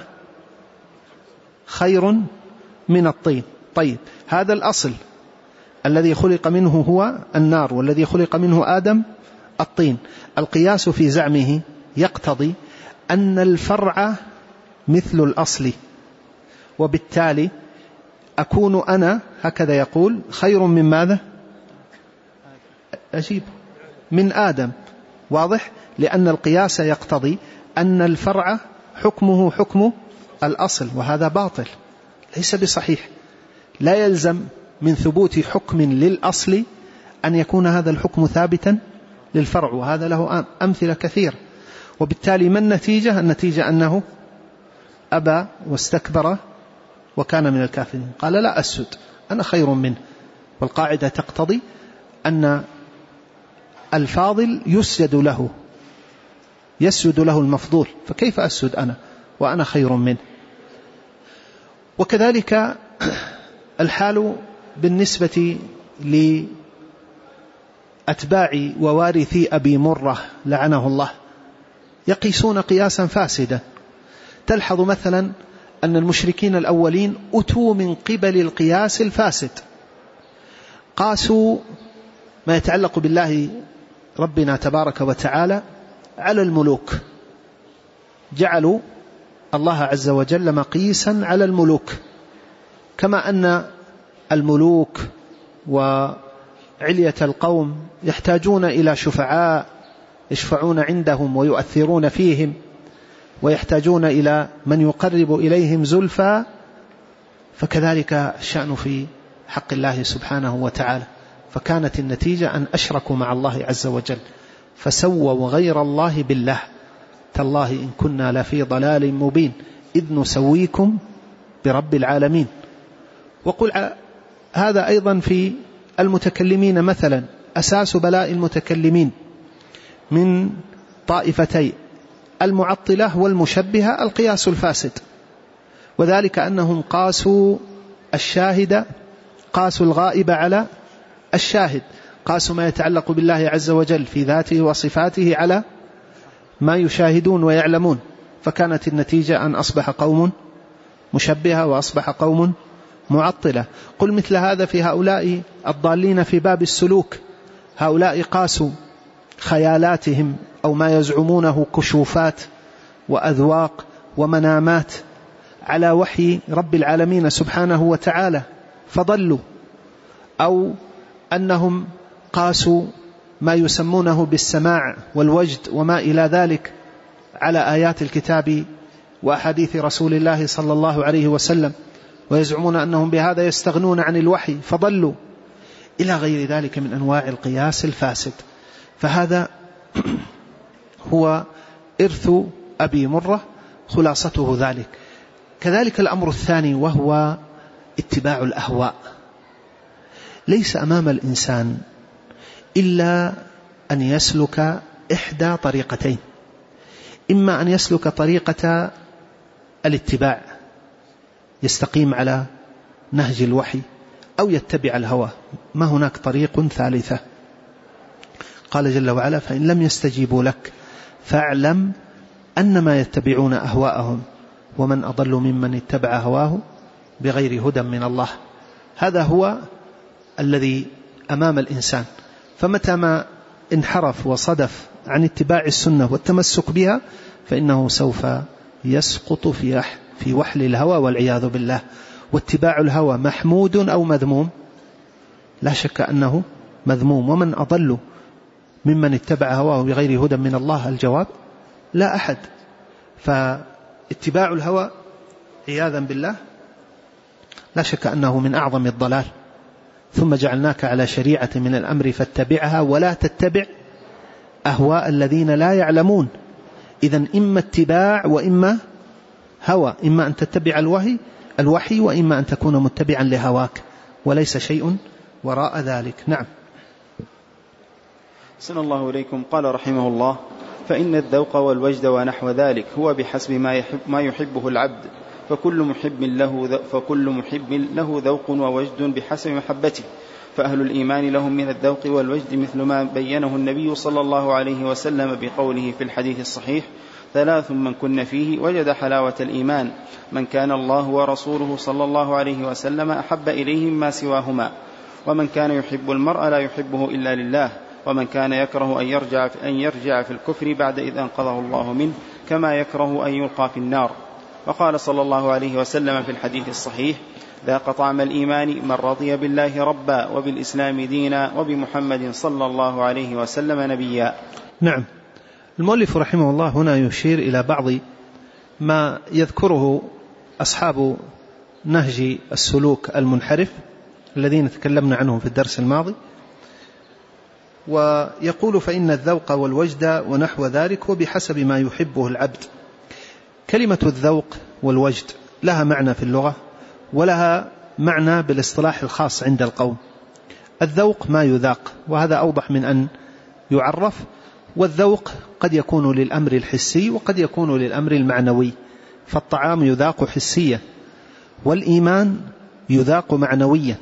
خير من الطين. طيب، هذا الأصل الذي خلق منه هو النار، والذي خلق منه آدم الطين. القياس في زعمه يقتضي أن الفرع مثل الأصل، وبالتالي أكون أنا، هكذا يقول، خير من ماذا؟ أجيب من آدم. واضح؟ لأن القياس يقتضي أن الفرع حكمه حكم الأصل، وهذا باطل ليس بصحيح. لا يلزم من ثبوت حكم للأصل أن يكون هذا الحكم ثابتا للفرع، وهذا له أمثلة كثير. وبالتالي ما النتيجة؟ النتيجة أنه أبى واستكبر وكان من الكافرين. قال: لا أسجد، أنا خير منه. والقاعدة تقتضي أن الفاضل يسجد له المفضول، فكيف أسجد أنا وأنا خير منه؟ وكذلك الحال بالنسبة لأتباع ووارثي أبي مرة لعنه الله، يقيسون قياسا فاسدا. تلحظ مثلا أن المشركين الأولين أتوا من قبل القياس الفاسد، قاسوا ما يتعلق بالله ربنا تبارك وتعالى على الملوك، جعلوا الله عز وجل مقيسا على الملوك، كما أن الملوك وعلية القوم يحتاجون إلى شفعاء يشفعون عندهم ويؤثرون فيهم، ويحتاجون إلى من يقرب إليهم زلفى، فكذلك الشأن في حق الله سبحانه وتعالى. فكانت النتيجة أن أشركوا مع الله عز وجل، فسووا غير الله بالله. تالله إن كنا لفي ضلال مبين إذ نسويكم برب العالمين. وقل هذا أيضا في المتكلمين مثلا. أساس بلاء المتكلمين من طائفتي المعطلة والمشبهة القياس الفاسد، وذلك أنهم قاسوا الشاهد، قاسوا الغائب على الشاهد، قاسوا ما يتعلق بالله عز وجل في ذاته وصفاته على ما يشاهدون ويعلمون، فكانت النتيجة أن أصبح قوم مشبهة وأصبح قوم معطلة. قل مثل هذا في هؤلاء الضالين في باب السلوك، هؤلاء قاسوا خيالاتهم أو ما يزعمونه كشوفات وأذواق ومنامات على وحي رب العالمين سبحانه وتعالى فضلوا، أو أنهم قاسوا ما يسمونه بالسماع والوجد وما إلى ذلك على آيات الكتاب وأحاديث رسول الله صلى الله عليه وسلم، ويزعمون أنهم بهذا يستغنون عن الوحي فضلوا، إلى غير ذلك من أنواع القياس الفاسد. فهذا هو إرث أبي مرة، خلاصته ذلك. كذلك الأمر الثاني وهو اتباع الأهواء. ليس أمام الإنسان إلا أن يسلك إحدى طريقتين: إما أن يسلك طريقة الاتباع يستقيم على نهج الوحي، أو يتبع الهوى، ما هناك طريق ثالثة. قال جل وعلا: فإن لم يستجيبوا لك فاعلم أنما يتبعون أهواءهم ومن أضل ممن اتبع هواه بغير هدى من الله. هذا هو الذي أمام الإنسان، فمتى ما انحرف وصدف عن اتباع السنة والتمسك بها فإنه سوف يسقط في وحل الهوى والعياذ بالله. واتباع الهوى محمود أو مذموم؟ لا شك أنه مذموم. ومن أضل ممن اتبع هواه بغير هدى من الله؟ الجواب: لا أحد. فاتباع الهوى عياذا بالله لا شك أنه من أعظم الضلال. ثم جعلناك على شريعة من الأمر فاتبعها ولا تتبع أهواء الذين لا يعلمون. إذن إما اتباع وإما هوى، إما أن تتبع الوحي وإما أن تكون متبعا لهواك، وليس شيء وراء ذلك. نعم. صلى الله إليكم. قال رحمه الله: فإن الذوق والوجد ونحو ذلك هو بحسب ما يحبه العبد، فكل محب له ذوق ووجد بحسب محبته، فأهل الإيمان لهم من الذوق والوجد مثل ما بينه النبي صلى الله عليه وسلم بقوله في الحديث الصحيح: 3 من كن فيه وجد حلاوة الإيمان: من كان الله ورسوله صلى الله عليه وسلم أحب إليه مما سواهما، ومن كان يحب المرء لا يحبه إلا لله، ومن كان يكره أن يرجع في الكفر بعد إذ أنقذه الله منه، كما يكره أن يلقى في النار. وقال صلى الله عليه وسلم في الحديث الصحيح: ذاق طعم الإيمان من رضي بالله ربا وبالإسلام دينا وبمحمد صلى الله عليه وسلم نبيا. نعم. المؤلف رحمه الله هنا يشير إلى بعض ما يذكره أصحاب نهج السلوك المنحرف الذين تكلمنا عنهم في الدرس الماضي، ويقول: فإن الذوق والوجد ونحو ذلك وبحسب ما يحبه العبد. كلمة الذوق والوجد لها معنى في اللغة ولها معنى بالاصطلاح الخاص عند القوم. الذوق ما يذاق، وهذا أوضح من أن يعرف. والذوق قد يكون للأمر الحسي وقد يكون للأمر المعنوي، فالطعام يذاق حسيا والإيمان يذاق معنويا.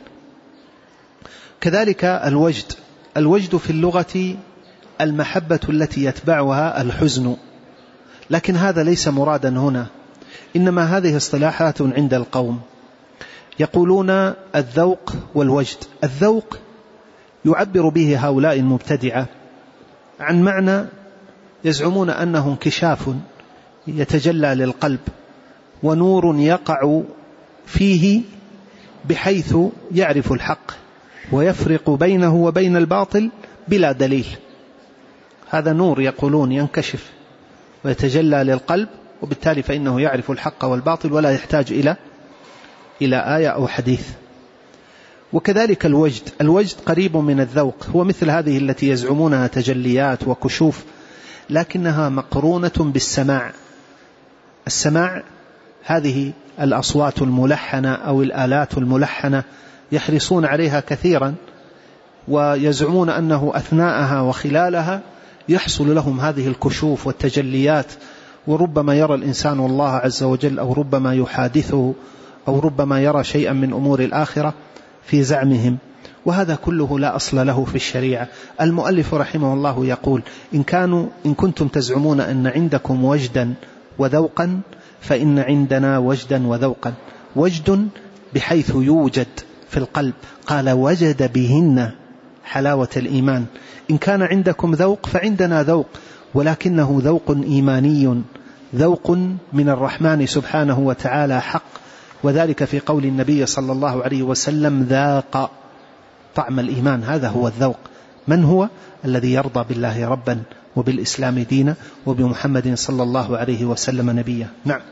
كذلك الوجد في اللغة المحبة التي يتبعها الحزن، لكن هذا ليس مرادا هنا، إنما هذه اصطلاحات عند القوم يقولون الذوق والوجد. الذوق يعبر به هؤلاء المبتدعة عن معنى يزعمون أنه انكشاف يتجلى للقلب ونور يقع فيه بحيث يعرف الحق ويفرق بينه وبين الباطل بلا دليل. هذا نور يقولون ينكشف ويتجلى للقلب، وبالتالي فإنه يعرف الحق والباطل ولا يحتاج إلى آية أو حديث. وكذلك الوجد قريب من الذوق، هو مثل هذه التي يزعمونها تجليات وكشوف، لكنها مقرونة بالسماع. السماع هذه الأصوات الملحنة أو الآلات الملحنة يحرصون عليها كثيرا، ويزعمون أنه أثناءها وخلالها يحصل لهم هذه الكشوف والتجليات، وربما يرى الإنسان الله عز وجل، أو ربما يحادثه، أو ربما يرى شيئا من أمور الآخرة في زعمهم، وهذا كله لا أصل له في الشريعة. المؤلف رحمه الله يقول: إن كنتم تزعمون أن عندكم وجدا وذوقا فإن عندنا وجدا وذوقا. وجد بحيث يوجد في القلب، قال: وجد بهن حلاوة الإيمان. إن كان عندكم ذوق فعندنا ذوق، ولكنه ذوق إيماني، ذوق من الرحمن سبحانه وتعالى حق، وذلك في قول النبي صلى الله عليه وسلم: ذاق طعم الإيمان. هذا هو الذوق. من هو؟ الذي يرضى بالله ربا وبالإسلام دينا وبمحمد صلى الله عليه وسلم نبيا. نعم.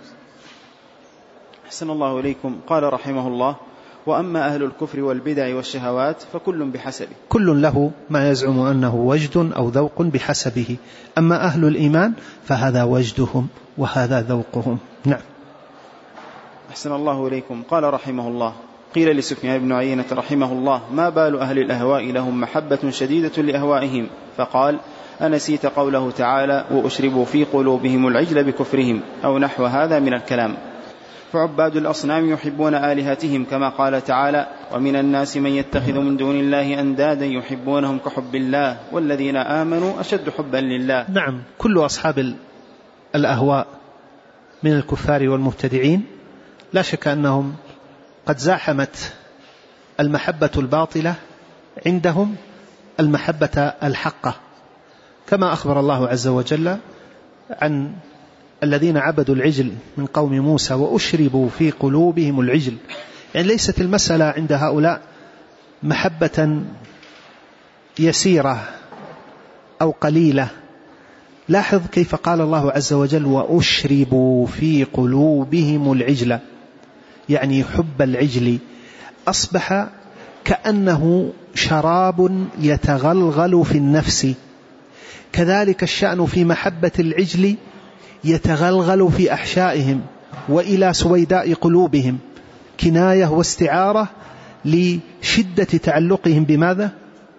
أحسن الله إليكم. قال رحمه الله: وأما أهل الكفر والبدع والشهوات فكل بحسبه. كل له ما يزعم أنه وجد أو ذوق بحسبه. أما أهل الإيمان فهذا وجدهم وهذا ذوقهم. نعم. أحسن الله إليكم. قال رحمه الله: قيل لسفيان بن عيينة رحمه الله: ما بال أهل الأهواء لهم محبة شديدة لأهوائهم؟ فقال: أنسيت قوله تعالى: وأشربوا في قلوبهم العجل بكفرهم، أو نحو هذا من الكلام. فعباد الأصنام يحبون آلهتهم، كما قال تعالى: ومن الناس من يتخذ من دون الله أندادا يحبونهم كحب الله والذين آمنوا أشد حبا لله. نعم، كل أصحاب الأهواء من الكفار والمبتدعين لا شك أنهم قد زاحمت المحبة الباطلة عندهم المحبة الحقة، كما أخبر الله عز وجل عن الذين عبدوا العجل من قوم موسى: وأشربوا في قلوبهم العجل. يعني ليست المسألة عند هؤلاء محبة يسيرة أو قليلة. لاحظ كيف قال الله عز وجل: وأشربوا في قلوبهم العجل، يعني حب العجل أصبح كأنه شراب يتغلغل في النفس. كذلك الشأن في محبة العجل، يتغلغل في أحشائهم وإلى سويداء قلوبهم، كناية واستعارة لشدة تعلقهم بماذا؟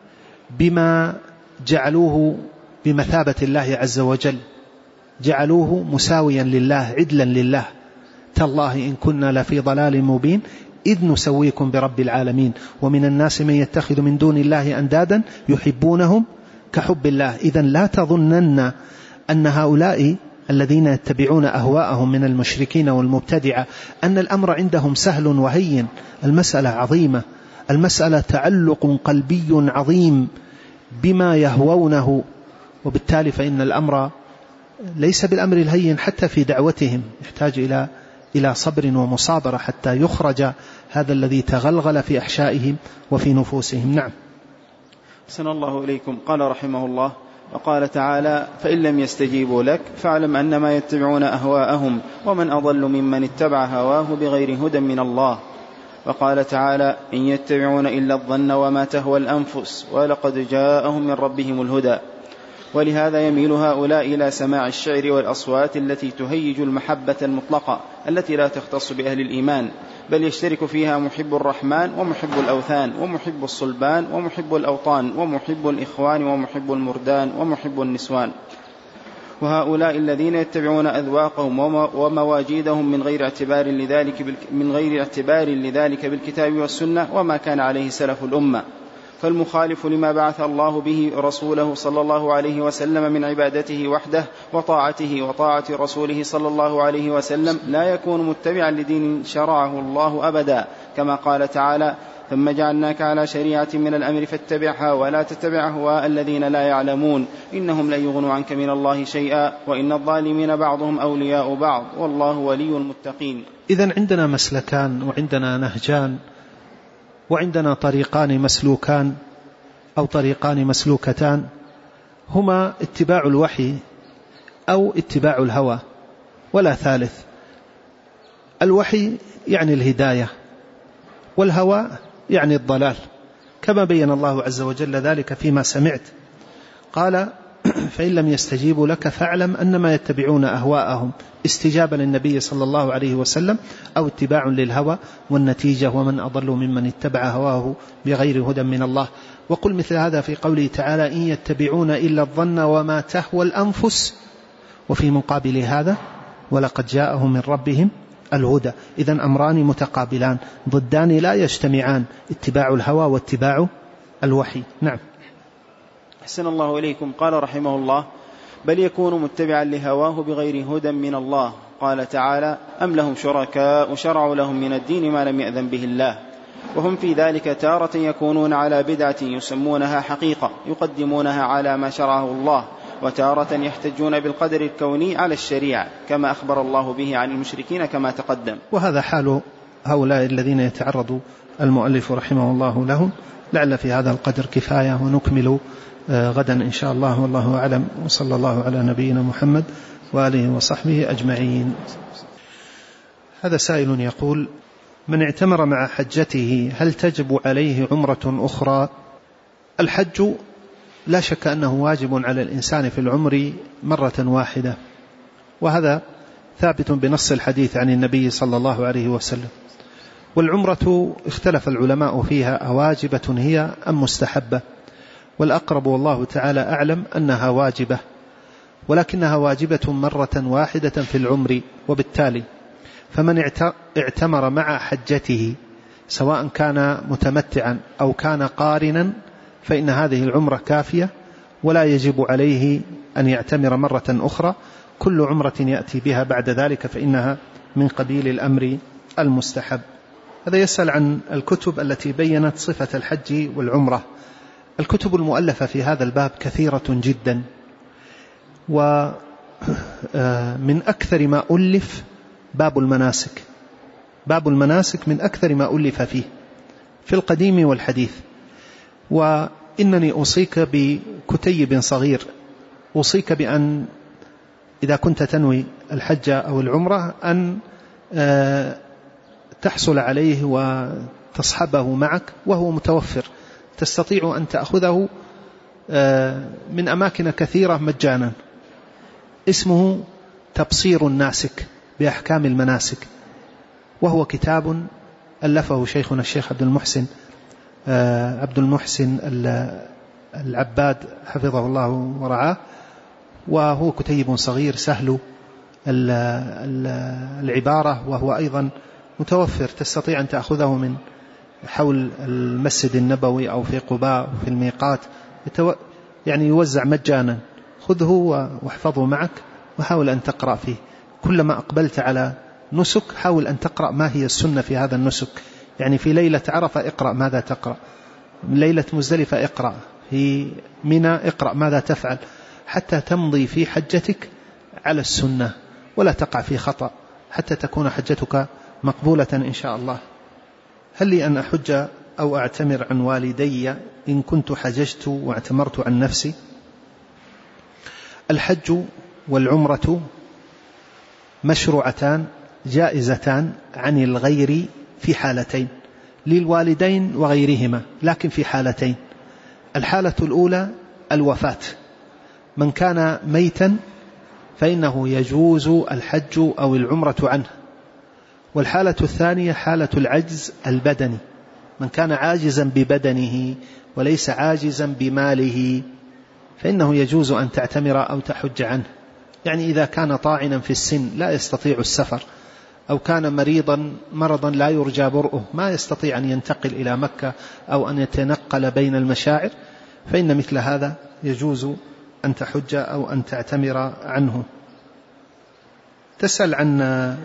بما جعلوه بمثابة الله عز وجل، جعلوه مساويا لله، عدلا لله. تالله إن كنا لفي ضلال مبين إذ نسويكم برب العالمين ومن الناس من يتخذ من دون الله أندادا يحبونهم كحب الله. إذن لا تظنن أن هؤلاء الذين يتبعون أهواءهم من المشركين والمبتدعة أن الأمر عندهم سهل وهين. المسألة عظيمة، المسألة تعلق قلبي عظيم بما يهوونه، وبالتالي فإن الأمر ليس بالأمر الهين حتى في دعوتهم، يحتاج إلى صبر ومصابرة حتى يخرج هذا الذي تغلغل في أحشائهم وفي نفوسهم. نعم. أحسن الله إليكم. قال رحمه الله: وقال تعالى: فإن لم يستجيبوا لك فاعلم أنما يتبعون أهواءهم ومن أضل ممن اتبع هواه بغير هدى من الله. وقال تعالى: إن يتبعون إلا الظن وما تهوى الأنفس ولقد جاءهم من ربهم الهدى. ولهذا يميل هؤلاء إلى سماع الشعر والأصوات التي تهيج المحبة المطلقة التي لا تختص بأهل الإيمان، بل يشترك فيها محب الرحمن ومحب الأوثان ومحب الصلبان ومحب الأوطان ومحب الإخوان ومحب المردان ومحب النسوان. وهؤلاء الذين يتبعون أذواقهم ومواجيدهم من غير اعتبار لذلك بالكتاب والسنة وما كان عليه سلف الأمة. فالمخالف لما بعث الله به رسوله صلى الله عليه وسلم من عبادته وحده وطاعته وطاعة رسوله صلى الله عليه وسلم لا يكون متبعا لدين شرعه الله أبدا، كما قال تعالى: ثم جعلناك على شريعة من الأمر فاتبعها ولا تتبع أهواء الذين لا يعلمون إنهم لن يغنوا عنك من الله شيئا وإن الظالمين بعضهم أولياء بعض والله ولي المتقين. إذن عندنا مسلكان وعندنا نهجان وعندنا طريقان مسلوكان أو طريقان مسلوكتان، هما اتباع الوحي أو اتباع الهوى ولا ثالث. الوحي يعني الهداية، والهوى يعني الضلال، كما بين الله عز وجل ذلك فيما سمعت. قال فإن لم يستجيبوا لك فاعلم أنما يتبعون أهواءهم، استجابة للنبي صلى الله عليه وسلم أو اتباع للهوى، والنتيجة ومن أضل ممن اتبع هواه بغير هدى من الله. وقل مثل هذا في قوله تعالى إن يتبعون إلا الظن وما تهوى الأنفس، وفي مقابل هذا ولقد جاءهم من ربهم الهدى. إذن أمران متقابلان ضدان لا يجتمعان، اتباع الهوى واتباع الوحي. نعم. أحسن الله إليكم. قال رحمه الله بل يكون متبعا لهواه بغير هدى من الله. قال تعالى أم لهم شركاء شرعوا لهم من الدين ما لم يأذن به الله، وهم في ذلك تارة يكونون على بدعة يسمونها حقيقة يقدمونها على ما شرعه الله، وتارة يحتجون بالقدر الكوني على الشريعة كما أخبر الله به عن المشركين كما تقدم. وهذا حال هؤلاء الذين يتعرض المؤلف رحمه الله لهم. لعل في هذا القدر كفاية، ونكمل غدا إن شاء الله، والله أعلم، وصلى الله على نبينا محمد وآله وصحبه أجمعين. هذا سائل يقول من اعتمر مع حجته هل تجب عليه عمرة أخرى؟ الحج لا شك أنه واجب على الإنسان في العمر مرة واحدة، وهذا ثابت بنص الحديث عن النبي صلى الله عليه وسلم. والعمرة اختلف العلماء فيها أواجبة هي أم مستحبة، والأقرب والله تعالى أعلم أنها واجبة، ولكنها واجبة مرة واحدة في العمر. وبالتالي فمن اعتمر مع حجته سواء كان متمتعا أو كان قارنا فإن هذه العمرة كافية، ولا يجب عليه أن يعتمر مرة أخرى. كل عمرة يأتي بها بعد ذلك فإنها من قبيل الأمر المستحب. هذا يسأل عن الكتب التي بيّنت صفة الحج والعمرة. الكتب المؤلفة في هذا الباب كثيرة جدا، ومن أكثر ما ألف باب المناسك. باب المناسك من أكثر ما ألف فيه في القديم والحديث. وإنني أوصيك بكتيب صغير، أوصيك بأن إذا كنت تنوي الحج أو العمرة أن تحصل عليه وتصحبه معك، وهو متوفر، تستطيع أن تأخذه من أماكن كثيرة مجانا. اسمه تبصير الناسك بأحكام المناسك، وهو كتاب ألفه شيخنا الشيخ عبد المحسن العباد حفظه الله ورعاه، وهو كتيب صغير سهل العبارة، وهو أيضا متوفر، تستطيع أن تأخذه من حول المسجد النبوي أو في قباء أو في الميقات، يعني يوزع مجانا. خذه واحفظه معك وحاول أن تقرأ فيه. كلما أقبلت على نسك حاول أن تقرأ ما هي السنة في هذا النسك. يعني في ليلة عرفة اقرأ ماذا تقرأ، ليلة مزدلفة اقرأ، في منى اقرأ ماذا تفعل، حتى تمضي في حجتك على السنة ولا تقع في خطأ، حتى تكون حجتك مقبولة إن شاء الله. هل لي أن أحج أو أعتمر عن والدي إن كنت حججت واعتمرت عن نفسي؟ الحج والعمرة مشروعتان جائزتان عن الغير في حالتين، للوالدين وغيرهما، لكن في حالتين. الحالة الأولى الوفاة، من كان ميتا فإنه يجوز الحج أو العمرة عنه. والحالة الثانية حالة العجز البدني، من كان عاجزا ببدنه وليس عاجزا بماله فإنه يجوز أن تعتمر أو تحج عنه. يعني إذا كان طاعنا في السن لا يستطيع السفر، أو كان مرضا لا يرجى برؤه، ما يستطيع أن ينتقل إلى مكة أو أن يتنقل بين المشاعر، فإن مثل هذا يجوز أن تحج أو أن تعتمر عنه. تسأل عن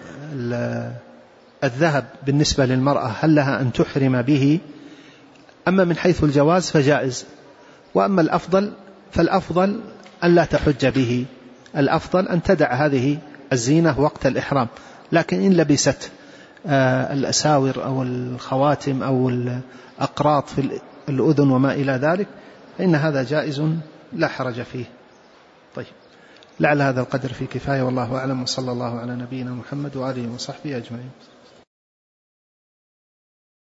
الذهب بالنسبة للمرأة، هل لها أن تحرم به؟ أما من حيث الجواز فجائز، وأما الأفضل فالأفضل أن لا تحج به، الأفضل أن تدع هذه الزينة وقت الإحرام. لكن إن لبست الأساور أو الخواتم أو الأقراط في الأذن وما إلى ذلك فإن هذا جائز لا حرج فيه. طيب، لعل هذا القدر في كفاية، والله أعلم، وصلى الله على نبينا محمد وآله وصحبه أجمعين.